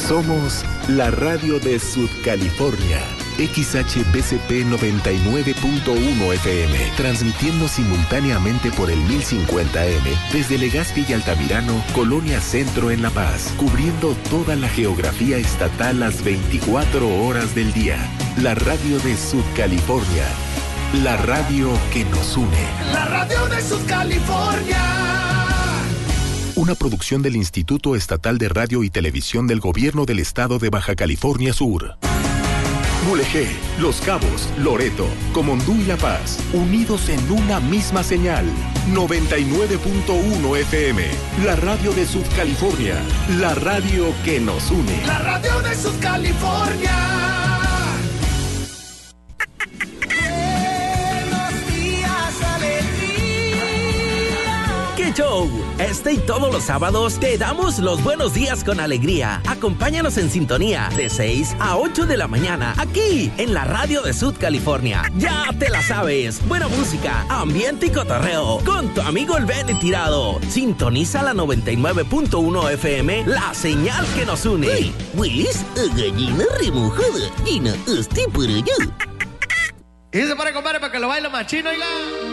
Somos la radio de Sudcalifornia. XHPCP 99.1 FM, transmitiendo simultáneamente por el 1050M desde Legazpi y Altamirano, Colonia Centro en La Paz, cubriendo toda la geografía estatal las 24 horas del día. La radio de Sudcalifornia, la radio que nos une. La radio de Sudcalifornia. Una producción del Instituto Estatal de Radio y Televisión del Gobierno del Estado de Baja California Sur. Mulegé, Los Cabos, Loreto, Comondú y La Paz, unidos en una misma señal. 99.1 FM, la radio de Sudcalifornia, la radio que nos une. La radio de Sudcalifornia. ¡Qué show! Este y todos los sábados te damos los buenos días con alegría. Acompáñanos en sintonía de 6 a 8 de la mañana aquí en la radio de Sudcalifornia. Ya te la sabes. Buena música, ambiente y cotorreo con tu amigo el Benny Tirado. Sintoniza la 99.1 FM, la señal que nos une. Hey, Willis, gallina remojada. Gina, estoy por allá. Y se pone, compadre, para que lo baile machino, oiga.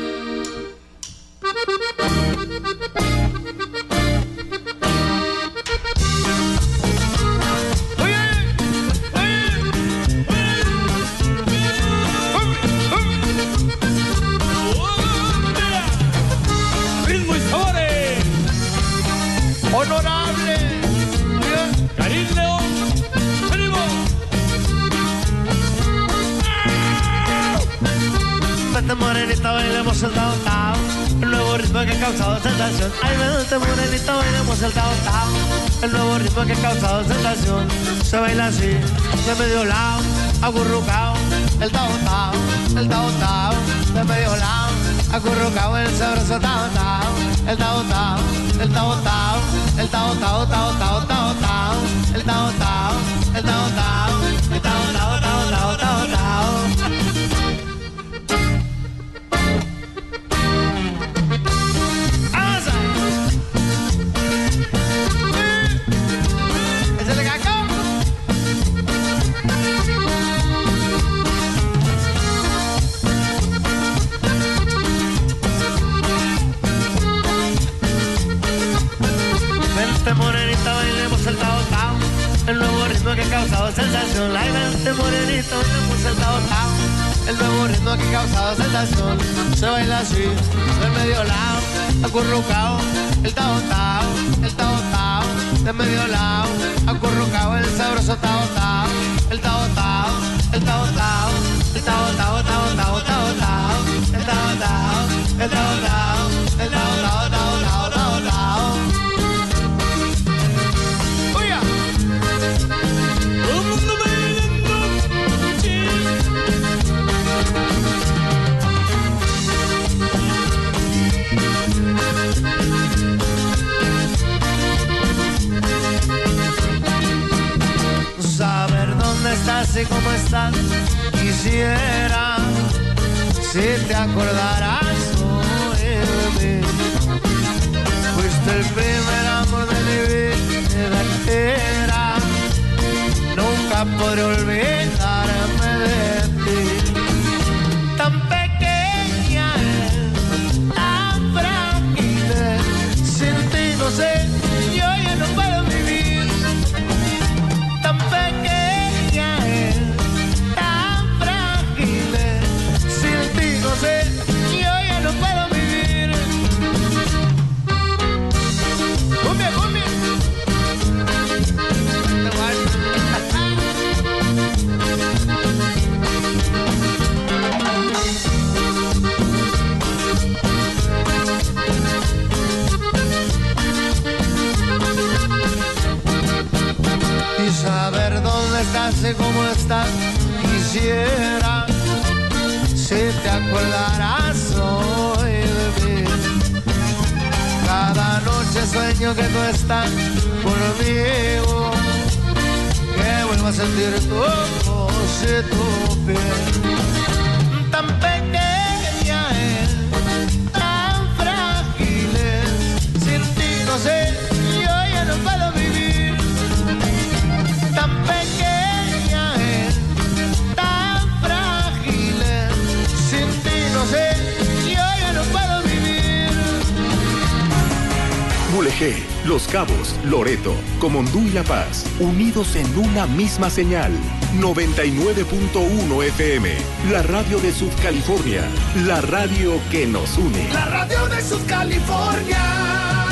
Ritmo y sabores. Honorable Karim León. Venimos. Vente morenita, bailemos el downtown. El nuevo ritmo que ha causado sensación. Ay, vente morenita, bailemos el downtown. El nuevo ritmo que ha causado sensación. Se baila así, de medio lado, acurrucao. El downtown, de medio lado, acurrucao. El sabroso downtown, el downtown, el downtown, el downtown, downtown, downtown, el downtown, el downtown, el downtown, downtown, downtown. Morenita, bailemos el downtown. El nuevo ritmo que ha causado sensación. Ay, vente morenita, bailemos el downtown. El nuevo ritmo que ha causado sensación. Se baila así, de medio lado, acurrucao. El downtown, de medio lado, acurrucao. El sabroso downtown, el downtown, el downtown, el downtown, downtown, downtown, el downtown, el downtown, el downtown, downtown, downtown. Saber dónde estás y cómo estás, quisiera, si te acordarás hoy de mí. Fuiste el primer amor de mi vida entera, nunca podré olvidarme de ti. Tan pequeña es, tan frágil es, sin ti no sé, yo ya no puedo vivir. Tan pequeña es, tan frágil es, sin ti no sé, yo ya no puedo vivir. Cumbia, cumbia. Y saber dónde estás y cómo estás, quisiera, si te acordarás hoy de mí. Cada noche sueño que tú estás conmigo, que vuelvo a sentir tu voz y tu piel. Tan pequeña es, tan frágil es, sin ti no sé, yo ya no puedo vivir. G, Los Cabos, Loreto, Comondú y La Paz, unidos en una misma señal. 99.1 FM, la radio de Subcalifornia, la radio que nos une. La radio de Subcalifornia.